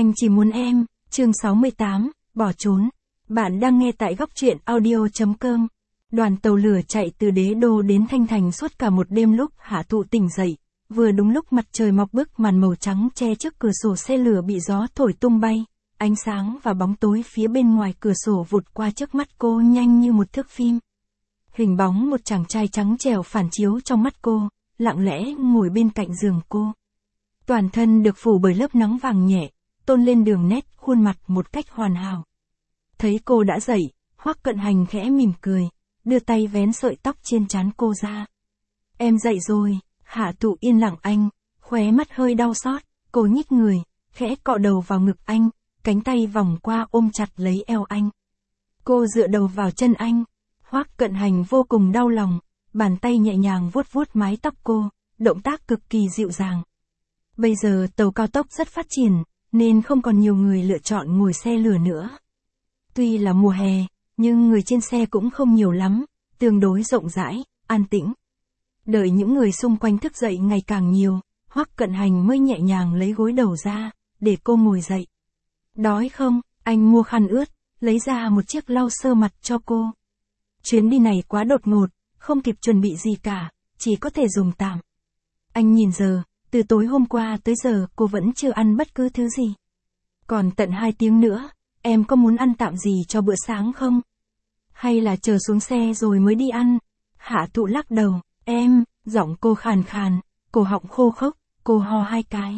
Anh chỉ muốn em, chương 68, bỏ trốn. Bạn đang nghe tại góc truyện audio.com. Đoàn tàu lửa chạy từ Đế Đô đến Thanh Thành suốt cả một đêm lúc Hạ Thụ tỉnh dậy. Vừa đúng lúc mặt trời mọc bức màn màu trắng che trước cửa sổ xe lửa bị gió thổi tung bay. Ánh sáng và bóng tối phía bên ngoài cửa sổ vụt qua trước mắt cô nhanh như một thước phim. Hình bóng một chàng trai trắng trẻo phản chiếu trong mắt cô, lặng lẽ ngồi bên cạnh giường cô. Toàn thân được phủ bởi lớp nắng vàng nhẹ, tôn lên đường nét khuôn mặt một cách hoàn hảo. Thấy cô đã dậy, Hoắc Cận Hành khẽ mỉm cười, đưa tay vén sợi tóc trên trán cô ra. Em dậy rồi. Hạ Thụ yên lặng anh, khóe mắt hơi đau xót, cô nhích người, khẽ cọ đầu vào ngực anh, cánh tay vòng qua ôm chặt lấy eo anh. Cô dựa đầu vào chân anh. Hoắc Cận Hành vô cùng đau lòng, bàn tay nhẹ nhàng vuốt vuốt mái tóc cô, động tác cực kỳ dịu dàng. Bây giờ tàu cao tốc rất phát triển, nên không còn nhiều người lựa chọn ngồi xe lửa nữa. Tuy là mùa hè, nhưng người trên xe cũng không nhiều lắm, tương đối rộng rãi, an tĩnh. Đợi những người xung quanh thức dậy ngày càng nhiều, Hoắc Cận Hành mới nhẹ nhàng lấy gối đầu ra, để cô ngồi dậy. Đói không? Anh mua khăn ướt, lấy ra một chiếc lau sơ mặt cho cô. Chuyến đi này quá đột ngột, không kịp chuẩn bị gì cả, chỉ có thể dùng tạm. Anh nhìn giờ, từ tối hôm qua tới giờ cô vẫn chưa ăn bất cứ thứ gì. Còn tận 2 tiếng nữa, em có muốn ăn tạm gì cho bữa sáng không? Hay là chờ xuống xe rồi mới đi ăn? Hạ Thụ lắc đầu, giọng cô khàn khàn, cổ họng khô khốc, cô ho 2 cái.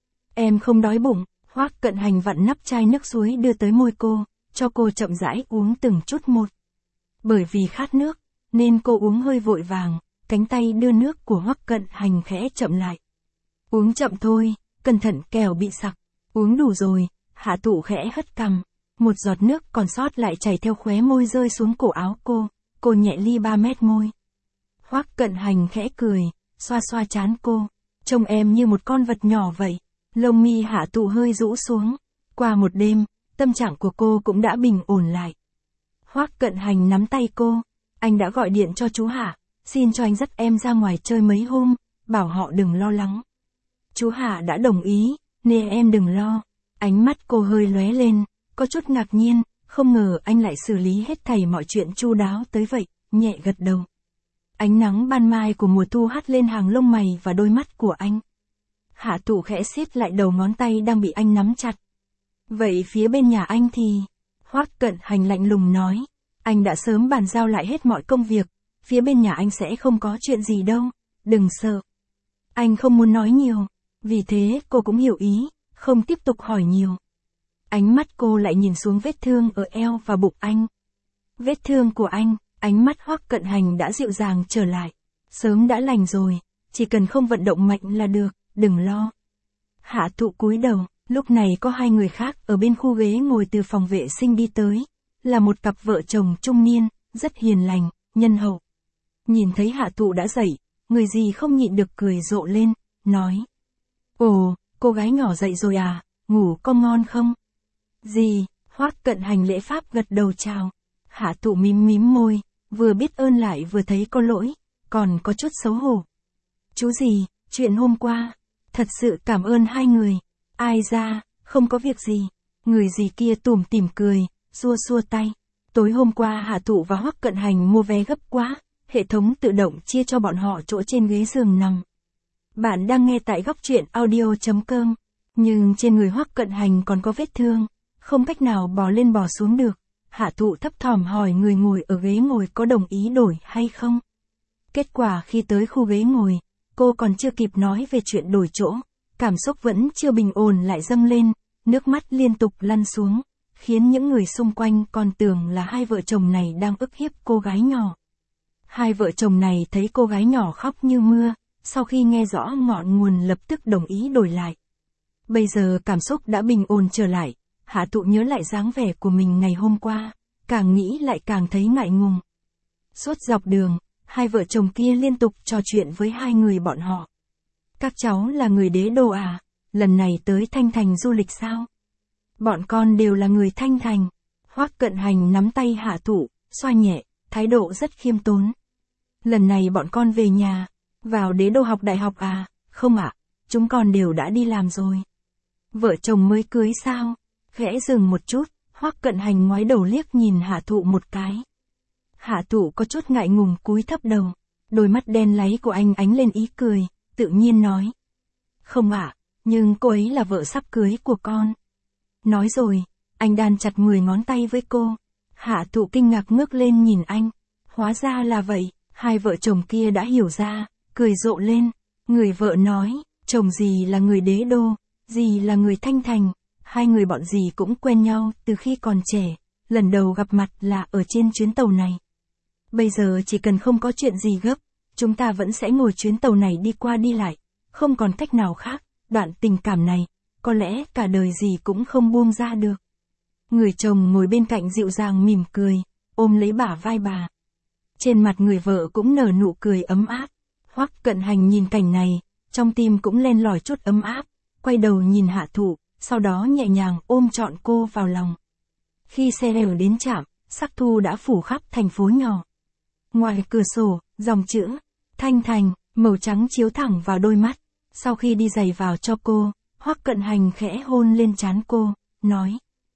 Em không đói bụng. Hoắc Cận Hành vặn nắp chai nước suối đưa tới môi cô, cho cô chậm rãi uống từng chút một. Bởi vì khát nước, nên cô uống hơi vội vàng, cánh tay đưa nước của Hoắc Cận Hành khẽ chậm lại. Uống chậm thôi, cẩn thận kẻo bị sặc. Uống đủ rồi. Hạ Thụ khẽ hất cằm, một giọt nước còn sót lại chảy theo khóe môi rơi xuống cổ áo cô nhẹ li 3 mét môi. Hoắc Cận Hành khẽ cười, xoa xoa trán cô, trông em như một con vật nhỏ vậy. Lông mi Hạ Thụ hơi rũ xuống. Qua một đêm, tâm trạng của cô cũng đã bình ổn lại. Hoắc Cận Hành nắm tay cô, anh đã gọi điện cho chú Hạ, xin cho anh dắt em ra ngoài chơi mấy hôm, bảo họ đừng lo lắng. Chú Hạ đã đồng ý, nên em đừng lo. Ánh mắt cô hơi lóe lên, có chút ngạc nhiên, không ngờ anh lại xử lý hết thảy mọi chuyện chu đáo tới vậy, nhẹ gật đầu. Ánh nắng ban mai của mùa thu hắt lên hàng lông mày và đôi mắt của anh. Hạ Thụ khẽ siết lại đầu ngón tay đang bị anh nắm chặt. Vậy phía bên nhà anh thì... Hoắc Cận Hành lạnh lùng nói. Anh đã sớm bàn giao lại hết mọi công việc, phía bên nhà anh sẽ không có chuyện gì đâu, đừng sợ. Anh không muốn nói nhiều, vì thế cô cũng hiểu ý, không tiếp tục hỏi nhiều. Ánh mắt cô lại nhìn xuống vết thương ở eo và bụng anh. Vết thương của anh, ánh mắt Hoắc Cận Hành đã dịu dàng trở lại. Sớm đã lành rồi, chỉ cần không vận động mạnh là được, đừng lo. Hạ Thụ cúi đầu, lúc này có 2 người khác ở bên khu ghế ngồi từ phòng vệ sinh đi tới. Là một cặp vợ chồng trung niên, rất hiền lành, nhân hậu. Nhìn thấy Hạ Thụ đã dậy, người gì không nhịn được cười rộ lên, nói. Ồ, cô gái nhỏ dậy rồi à, ngủ có ngon không? Gì? Hoắc Cận Hành lễ pháp gật đầu chào. Hạ Thụ mím mím môi, vừa biết ơn lại vừa thấy có lỗi, còn có chút xấu hổ. Chú gì, chuyện hôm qua, thật sự cảm ơn 2 người. Ai ra, không có việc gì. Người gì kia tủm tỉm cười, xua xua tay. Tối hôm qua Hạ Thụ và Hoắc Cận Hành mua vé gấp quá, hệ thống tự động chia cho bọn họ chỗ trên ghế giường nằm. Bạn đang nghe tại góc truyện audio.com, nhưng trên người Hoắc Cận Hành còn có vết thương, không cách nào bò lên bò xuống được. Hạ Thụ thấp thỏm hỏi người ngồi ở ghế ngồi có đồng ý đổi hay không. Kết quả khi tới khu ghế ngồi, cô còn chưa kịp nói về chuyện đổi chỗ, cảm xúc vẫn chưa bình ổn lại dâng lên, nước mắt liên tục lăn xuống, khiến những người xung quanh còn tưởng là 2 vợ chồng này đang ức hiếp cô gái nhỏ. 2 vợ chồng này thấy cô gái nhỏ khóc như mưa, sau khi nghe rõ ngọn nguồn lập tức đồng ý đổi lại. Bây giờ cảm xúc đã bình ổn trở lại, Hạ Thụ nhớ lại dáng vẻ của mình ngày hôm qua, càng nghĩ lại càng thấy ngại ngùng. Suốt dọc đường, 2 vợ chồng kia liên tục trò chuyện với 2 người bọn họ. Các cháu là người Đế Đô à, lần này tới Thanh Thành du lịch sao? Bọn con đều là người Thanh Thành. Hoắc Cận Hành nắm tay Hạ Thụ, xoa nhẹ, thái độ rất khiêm tốn. Lần này bọn con về nhà, vào Đế Đô học đại học à? Không ạ, chúng con đều đã đi làm rồi. Vợ chồng mới cưới sao? Khẽ dừng một chút, Hoắc Cận Hành ngoái đầu liếc nhìn Hạ Thụ một cái. Hạ Thụ có chút ngại ngùng cúi thấp đầu, đôi mắt đen láy của anh ánh lên ý cười, tự nhiên nói. Không ạ, nhưng cô ấy là vợ sắp cưới của con. Nói rồi, anh đan chặt 10 ngón tay với cô. Hạ Thụ kinh ngạc ngước lên nhìn anh. Hóa ra là vậy, hai vợ chồng kia đã hiểu ra, cười rộ lên. Người vợ nói, chồng dì là người đế đô, dì là người Thanh Thành. Hai người bọn dì cũng quen nhau từ khi còn trẻ, lần đầu gặp mặt là ở trên chuyến tàu này. Bây giờ chỉ cần không có chuyện gì gấp, chúng ta vẫn sẽ ngồi chuyến tàu này đi qua đi lại, không còn cách nào khác, đoạn tình cảm này, có lẽ cả đời dì cũng không buông ra được. Người chồng ngồi bên cạnh dịu dàng mỉm cười, ôm lấy bả vai bà. Trên mặt người vợ cũng nở nụ cười ấm áp. Hoắc Cận Hành nhìn cảnh này, trong tim cũng len lỏi chút ấm áp, quay đầu nhìn Hạ Thụ, sau đó nhẹ nhàng ôm trọn cô vào lòng. Khi xe leo đến trạm, sắc thu đã phủ khắp thành phố nhỏ. Ngoài cửa sổ, dòng chữ Thanh Thành màu trắng chiếu thẳng vào đôi mắt. Sau khi đi giày vào cho cô, Hoắc Cận Hành khẽ hôn lên trán cô, nói: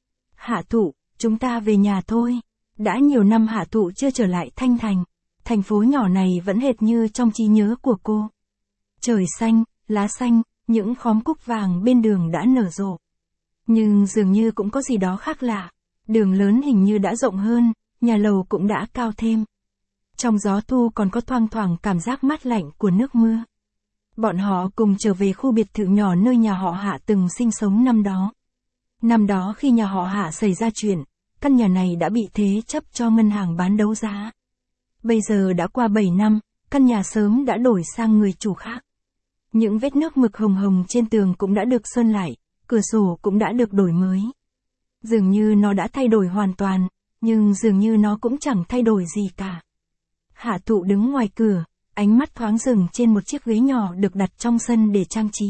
Hạ Thụ, chúng ta về nhà thôi. Đã nhiều năm Hạ Thụ chưa trở lại Thanh Thành, thành phố nhỏ này vẫn hệt như trong trí nhớ của cô. Trời xanh, lá xanh, những khóm cúc vàng bên đường đã nở rộ. Nhưng dường như cũng có gì đó khác lạ. Đường lớn hình như đã rộng hơn, nhà lầu cũng đã cao thêm. Trong gió thu còn có thoang thoảng cảm giác mát lạnh của nước mưa. Bọn họ cùng trở về khu biệt thự nhỏ nơi nhà họ Hạ từng sinh sống năm đó. Năm đó khi nhà họ Hạ xảy ra chuyện, căn nhà này đã bị thế chấp cho ngân hàng bán đấu giá. Bây giờ đã qua 7 năm, căn nhà sớm đã đổi sang người chủ khác. Những vết nước mực hồng hồng trên tường cũng đã được sơn lại, cửa sổ cũng đã được đổi mới. Dường như nó đã thay đổi hoàn toàn, nhưng dường như nó cũng chẳng thay đổi gì cả. Hạ Thụ đứng ngoài cửa, ánh mắt thoáng dừng trên một chiếc ghế nhỏ được đặt trong sân để trang trí.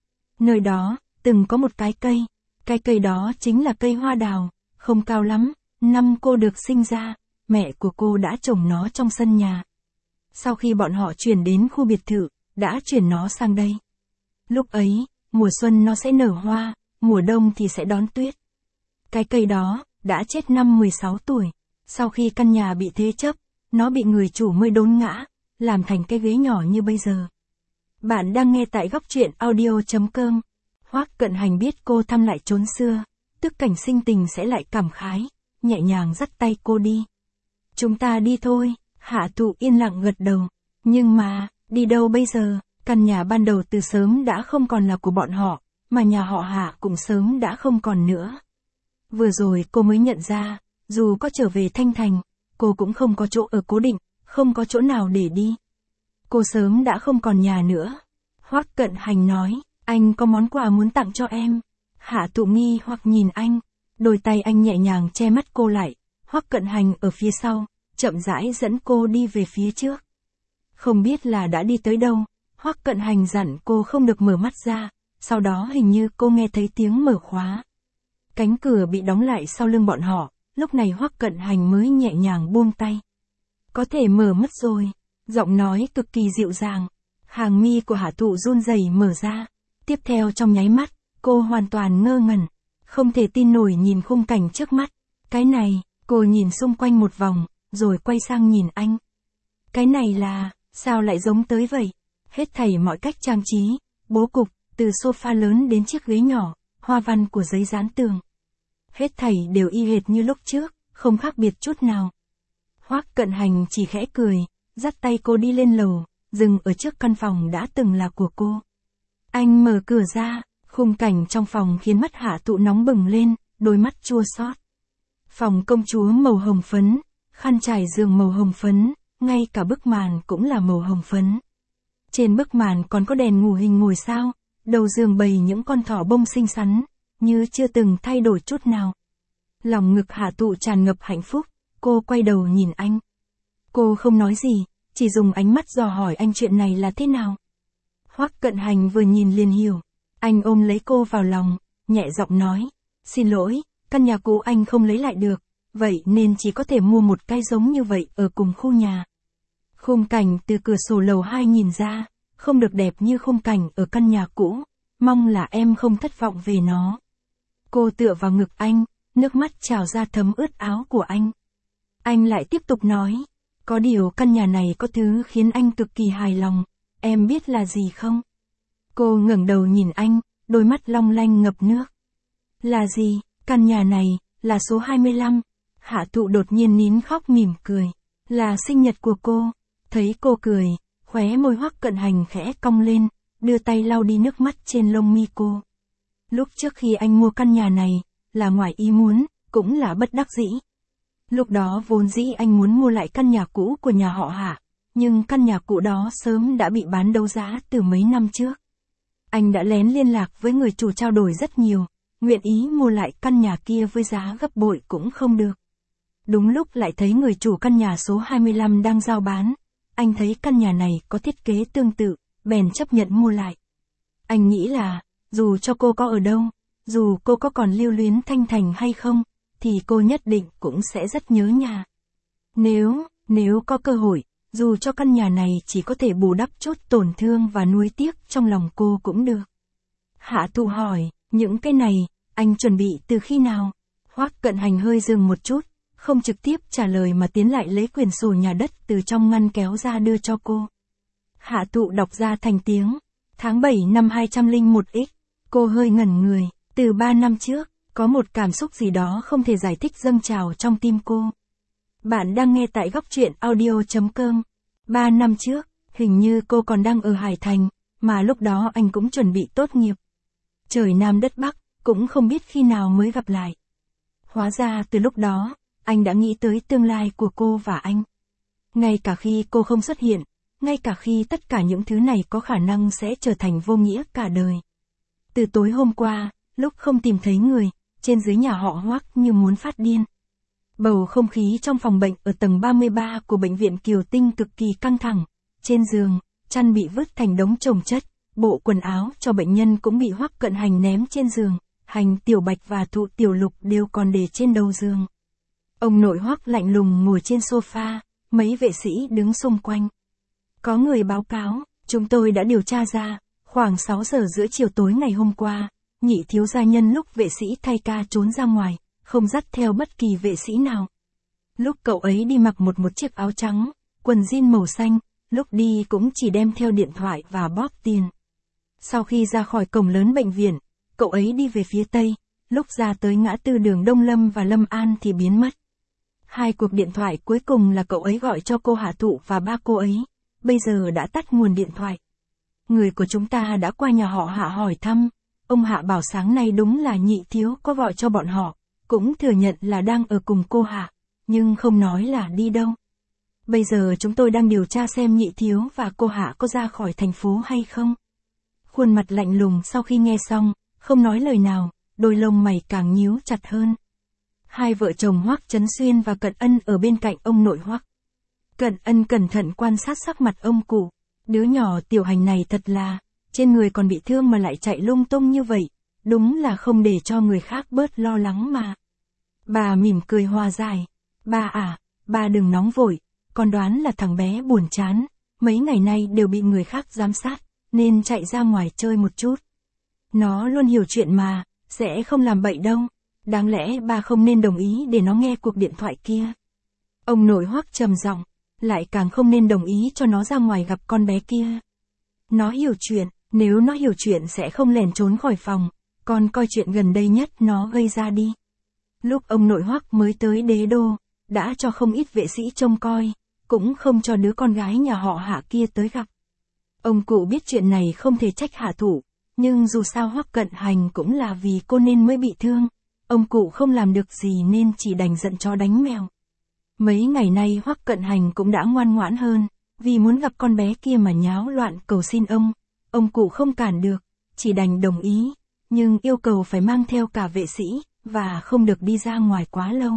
Nơi đó, từng có một cái cây đó chính là cây hoa đào, không cao lắm, năm cô được sinh ra, mẹ của cô đã trồng nó trong sân nhà. Sau khi bọn họ chuyển đến khu biệt thự, đã chuyển nó sang đây. Lúc ấy, mùa xuân nó sẽ nở hoa, mùa đông thì sẽ đón tuyết. Cái cây đó, đã chết năm 16 tuổi, sau khi căn nhà bị thế chấp, nó bị người chủ mới đốn ngã, làm thành cái ghế nhỏ như bây giờ. Bạn đang nghe tại góc truyện audio.com. Hoắc Cận Hành biết cô thăm lại chốn xưa, tức cảnh sinh tình sẽ lại cảm khái, nhẹ nhàng dắt tay cô đi. Chúng ta đi thôi, Hạ Thụ yên lặng gật đầu. Nhưng mà, đi đâu bây giờ? Căn nhà ban đầu từ sớm đã không còn là của bọn họ, mà nhà họ Hạ cũng sớm đã không còn nữa. Vừa rồi cô mới nhận ra, dù có trở về Thanh Thành, cô cũng không có chỗ ở cố định, không có chỗ nào để đi. Cô sớm đã không còn nhà nữa. Hoắc Cận Hành nói, anh có món quà muốn tặng cho em. Hạ Thụ nghi hoặc nhìn anh, đôi tay anh nhẹ nhàng che mắt cô lại. Hoắc Cận Hành ở phía sau, chậm rãi dẫn cô đi về phía trước. Không biết là đã đi tới đâu, Hoắc Cận Hành dặn cô không được mở mắt ra, sau đó hình như cô nghe thấy tiếng mở khóa. Cánh cửa bị đóng lại sau lưng bọn họ, lúc này Hoắc Cận Hành mới nhẹ nhàng buông tay. Có thể mở mắt rồi, giọng nói cực kỳ dịu dàng. Hàng mi của Hạ Thụ run rẩy mở ra. Tiếp theo trong nháy mắt, cô hoàn toàn ngơ ngẩn, không thể tin nổi nhìn khung cảnh trước mắt. Cái này, cô nhìn xung quanh một vòng, rồi quay sang nhìn anh. Cái này là, sao lại giống tới vậy? Hết thảy mọi cách trang trí, bố cục, từ sofa lớn đến chiếc ghế nhỏ, hoa văn của giấy dán tường. Hết thảy đều y hệt như lúc trước, không khác biệt chút nào. Hoắc Cận Hành chỉ khẽ cười, dắt tay cô đi lên lầu, dừng ở trước căn phòng đã từng là của cô. Anh mở cửa ra, khung cảnh trong phòng khiến mắt Hạ Thụ nóng bừng lên, đôi mắt chua xót. Phòng công chúa màu hồng phấn, khăn trải giường màu hồng phấn, ngay cả bức màn cũng là màu hồng phấn. Trên bức màn còn có đèn ngủ hình ngôi sao, đầu giường bày những con thỏ bông xinh xắn, như chưa từng thay đổi chút nào. Lòng ngực Hạ Thụ tràn ngập hạnh phúc, cô quay đầu nhìn anh. Cô không nói gì, chỉ dùng ánh mắt dò hỏi anh chuyện này là thế nào. Hoắc Cận Hành vừa nhìn liền hiểu, anh ôm lấy cô vào lòng, nhẹ giọng nói, xin lỗi, căn nhà cũ anh không lấy lại được, vậy nên chỉ có thể mua một cái giống như vậy ở cùng khu nhà. Khung cảnh từ cửa sổ lầu 2 nhìn ra, không được đẹp như khung cảnh ở căn nhà cũ, mong là em không thất vọng về nó. Cô tựa vào ngực anh, nước mắt trào ra thấm ướt áo của anh. Anh lại tiếp tục nói, có điều căn nhà này có thứ khiến anh cực kỳ hài lòng, em biết là gì không? Cô ngẩng đầu nhìn anh, đôi mắt long lanh ngập nước. Là gì? Căn nhà này, là số 25. Hạ Thụ đột nhiên nín khóc mỉm cười. Là sinh nhật của cô. Thấy cô cười, khóe môi Hoắc Cận Hành khẽ cong lên, đưa tay lau đi nước mắt trên lông mi cô. Lúc trước khi anh mua căn nhà này, là ngoài ý muốn, cũng là bất đắc dĩ. Lúc đó vốn dĩ anh muốn mua lại căn nhà cũ của nhà họ Hạ, nhưng căn nhà cũ đó sớm đã bị bán đấu giá từ mấy năm trước. Anh đã lén liên lạc với người chủ trao đổi rất nhiều, nguyện ý mua lại căn nhà kia với giá gấp bội cũng không được. Đúng lúc lại thấy người chủ căn nhà số 25 đang giao bán, anh thấy căn nhà này có thiết kế tương tự, bèn chấp nhận mua lại. Anh nghĩ là, dù cho cô có ở đâu, dù cô có còn lưu luyến Thanh Thành hay không, thì cô nhất định cũng sẽ rất nhớ nhà. Nếu có cơ hội, dù cho căn nhà này chỉ có thể bù đắp chút tổn thương và nuối tiếc trong lòng cô cũng được. Hạ Thụ hỏi, những cái này, anh chuẩn bị từ khi nào? Hoắc Cận Hành hơi dừng một chút, không trực tiếp trả lời mà tiến lại lấy quyển sổ nhà đất từ trong ngăn kéo ra đưa cho cô. Hạ Thụ đọc ra thành tiếng, tháng 7 năm 201X, cô hơi ngẩn người, từ 3 năm trước, có một cảm xúc gì đó không thể giải thích dâng trào trong tim cô. Bạn đang nghe tại góc truyện audio.com. 3 năm trước, hình như cô còn đang ở Hải Thành, mà lúc đó anh cũng chuẩn bị tốt nghiệp. Trời Nam đất Bắc, cũng không biết khi nào mới gặp lại. Hóa ra từ lúc đó, anh đã nghĩ tới tương lai của cô và anh. Ngay cả khi cô không xuất hiện, ngay cả khi tất cả những thứ này có khả năng sẽ trở thành vô nghĩa cả đời. Từ tối hôm qua, lúc không tìm thấy người, trên dưới nhà họ Hoắc như muốn phát điên. Bầu không khí trong phòng bệnh ở tầng 33 của bệnh viện Kiều Tinh cực kỳ căng thẳng. Trên giường, chăn bị vứt thành đống chồng chất, bộ quần áo cho bệnh nhân cũng bị Hoắc Cận Hành ném trên giường, Hành Tiểu Bạch và Thụ Tiểu Lục đều còn để trên đầu giường. Ông nội Hoắc lạnh lùng ngồi trên sofa, mấy vệ sĩ đứng xung quanh. Có người báo cáo, chúng tôi đã điều tra ra, khoảng 6 giờ giữa chiều tối ngày hôm qua, Nhị thiếu gia nhân lúc vệ sĩ thay ca trốn ra ngoài, không dắt theo bất kỳ vệ sĩ nào. Lúc cậu ấy đi mặc một chiếc áo trắng, quần jean màu xanh, lúc đi cũng chỉ đem theo điện thoại và bóp tiền. Sau khi ra khỏi cổng lớn bệnh viện, cậu ấy đi về phía tây, lúc ra tới ngã tư đường Đông Lâm và Lâm An thì biến mất. 2 cuộc điện thoại cuối cùng là cậu ấy gọi cho cô Hạ Thụ và ba cô ấy, bây giờ đã tắt nguồn điện thoại. Người của chúng ta đã qua nhà họ Hạ hỏi thăm, ông Hạ bảo sáng nay đúng là Nhị thiếu có gọi cho bọn họ, cũng thừa nhận là đang ở cùng cô Hạ, nhưng không nói là đi đâu. Bây giờ chúng tôi đang điều tra xem Nhị thiếu và cô Hạ có ra khỏi thành phố hay không. Khuôn mặt lạnh lùng sau khi nghe xong, không nói lời nào, đôi lông mày càng nhíu chặt hơn. Hai vợ chồng Hoắc Chấn Xuyên và Cận Ân ở bên cạnh ông nội Hoắc. Cận Ân cẩn thận quan sát sắc mặt ông cụ, đứa nhỏ Tiểu Hành này thật là, trên người còn bị thương mà lại chạy lung tung như vậy, đúng là không để cho người khác bớt lo lắng mà. Bà mỉm cười hòa giải, bà à, bà đừng nóng vội, con đoán là thằng bé buồn chán, mấy ngày nay đều bị người khác giám sát, nên chạy ra ngoài chơi một chút. Nó luôn hiểu chuyện mà, sẽ không làm bậy đâu, đáng lẽ bà không nên đồng ý để nó nghe cuộc điện thoại kia. Ông nội Hoắc trầm giọng, lại càng không nên đồng ý cho nó ra ngoài gặp con bé kia. Nó hiểu chuyện, nếu nó hiểu chuyện sẽ không lẻn trốn khỏi phòng, còn coi chuyện gần đây nhất nó gây ra đi. Lúc ông nội Hoắc mới tới Đế Đô, đã cho không ít vệ sĩ trông coi, cũng không cho đứa con gái nhà họ Hạ kia tới gặp. Ông cụ biết chuyện này không thể trách Hạ Thụ, nhưng dù sao Hoắc Cận Hành cũng là vì cô nên mới bị thương. Ông cụ không làm được gì nên chỉ đành giận chó đánh mèo. Mấy ngày nay Hoắc Cận Hành cũng đã ngoan ngoãn hơn, vì muốn gặp con bé kia mà nháo loạn cầu xin ông cụ không cản được, chỉ đành đồng ý, nhưng yêu cầu phải mang theo cả vệ sĩ, và không được đi ra ngoài quá lâu.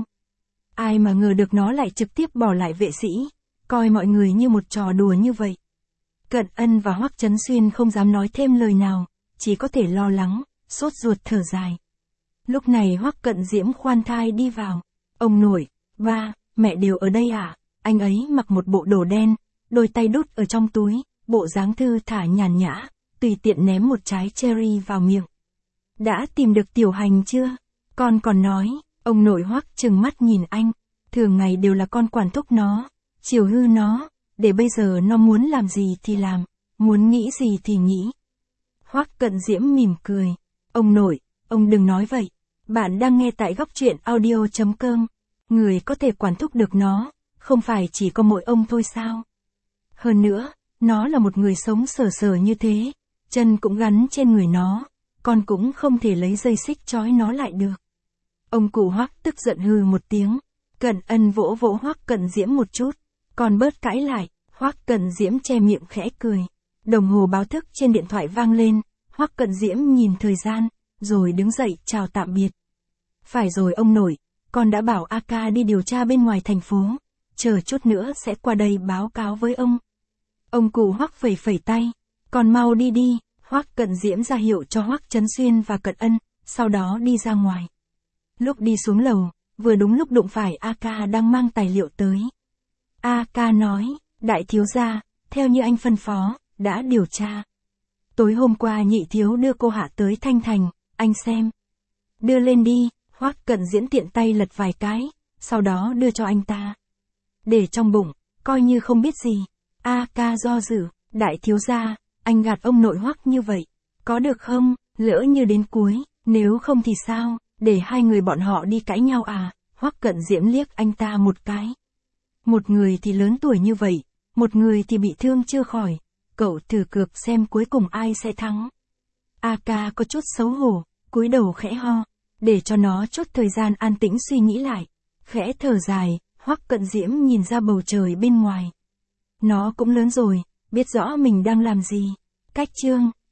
Ai mà ngờ được nó lại trực tiếp bỏ lại vệ sĩ, coi mọi người như một trò đùa như vậy. Cận Ân và Hoắc Chấn Xuyên không dám nói thêm lời nào, chỉ có thể lo lắng, sốt ruột thở dài. Lúc này Hoắc Cận Diễm khoan thai đi vào. Ông nội, ba, mẹ đều ở đây à? Anh ấy mặc một bộ đồ đen, đôi tay đút ở trong túi, bộ dáng thư thả nhàn nhã, tùy tiện ném một trái cherry vào miệng. Đã tìm được Tiểu Hành chưa? Con còn nói, ông nội Hoắc trừng mắt nhìn anh, thường ngày đều là con quản thúc nó, chiều hư nó, để bây giờ nó muốn làm gì thì làm, muốn nghĩ gì thì nghĩ. Hoắc Cận Diễm mỉm cười, ông nội, ông đừng nói vậy, bạn đang nghe tại Góc Truyện Audio.com, người có thể quản thúc được nó, không phải chỉ có mỗi ông thôi sao? Hơn nữa, nó là một người sống sờ sờ như thế, chân cũng gắn trên người nó, con cũng không thể lấy dây xích trói nó lại được. Ông cụ Hoắc tức giận hừ một tiếng, Cận Ân vỗ vỗ Hoắc Cận Diễm một chút, còn bớt cãi lại, Hoắc Cận Diễm che miệng khẽ cười. Đồng hồ báo thức trên điện thoại vang lên, Hoắc Cận Diễm nhìn thời gian, rồi đứng dậy chào tạm biệt. Phải rồi ông nội, con đã bảo A Ca đi điều tra bên ngoài thành phố, chờ chút nữa sẽ qua đây báo cáo với ông. Ông cụ Hoắc phẩy phẩy tay, con mau đi đi, Hoắc Cận Diễm ra hiệu cho Hoắc Chấn Xuyên và Cận Ân, sau đó đi ra ngoài. Lúc đi xuống lầu, vừa đúng lúc đụng phải A Ca đang mang tài liệu tới. A Ca nói, đại thiếu gia, theo như anh phân phó, đã điều tra. Tối hôm qua nhị thiếu đưa cô Hạ tới Thanh Thành, anh xem. Đưa lên đi, Hoắc Cận Diễm tiện tay lật vài cái, sau đó đưa cho anh ta. Để trong bụng, coi như không biết gì. A Ca do dự, đại thiếu gia, anh gạt ông nội Hoắc như vậy, có được không, lỡ như đến cuối, nếu không thì sao, để hai người bọn họ đi cãi nhau à? Hoắc Cận Diễm liếc anh ta một cái. Một người thì lớn tuổi như vậy, một người thì bị thương chưa khỏi, cậu thử cược xem cuối cùng ai sẽ thắng. A Ca có chút xấu hổ, cúi đầu khẽ ho, để cho nó chút thời gian an tĩnh suy nghĩ lại. Khẽ thở dài, Hoắc Cận Diễm nhìn ra bầu trời bên ngoài. Nó cũng lớn rồi, biết rõ mình đang làm gì. Cách chương